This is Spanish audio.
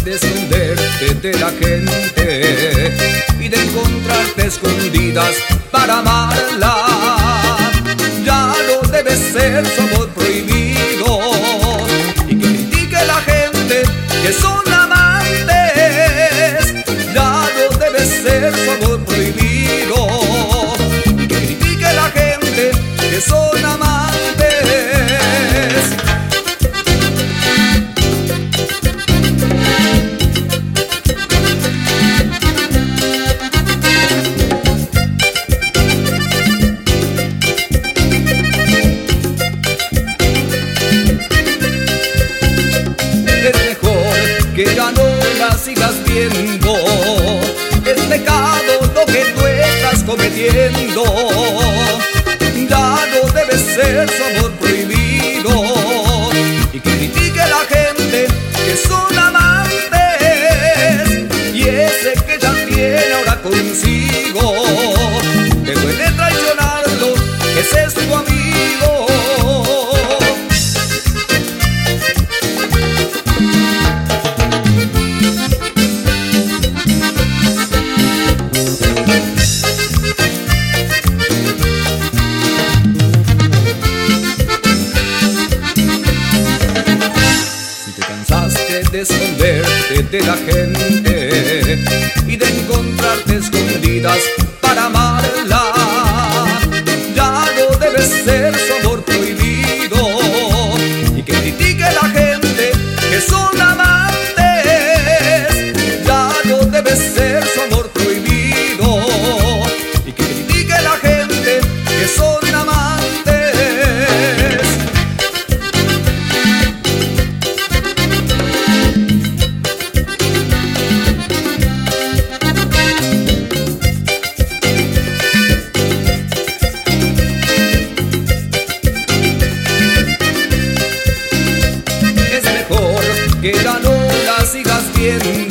de esconderte de la gente y de encontrarte escondidas para amarla. Ya no debe ser su amor prohibido y que critique la gente que son amantes. Ya no debe ser su amor prohibido y que critique la gente que son amantes. Que ya no la sigas viendo, es pecado lo que tú estás cometiendo. Ya no debe ser su amor prohibido y que critique la gente que son amantes. Y ese que ya tiene ahora consigo, que duele traicionarlo, ese es tu amigo. De esconderte de la gente y de encontrarte escondidas para amarla. Ya no debe ser su amor prohibido y que critique la gente que son amantes. Ya no debe ser su amor prohibido y que critique la gente que son amantes. Que ya no la sigas viendo.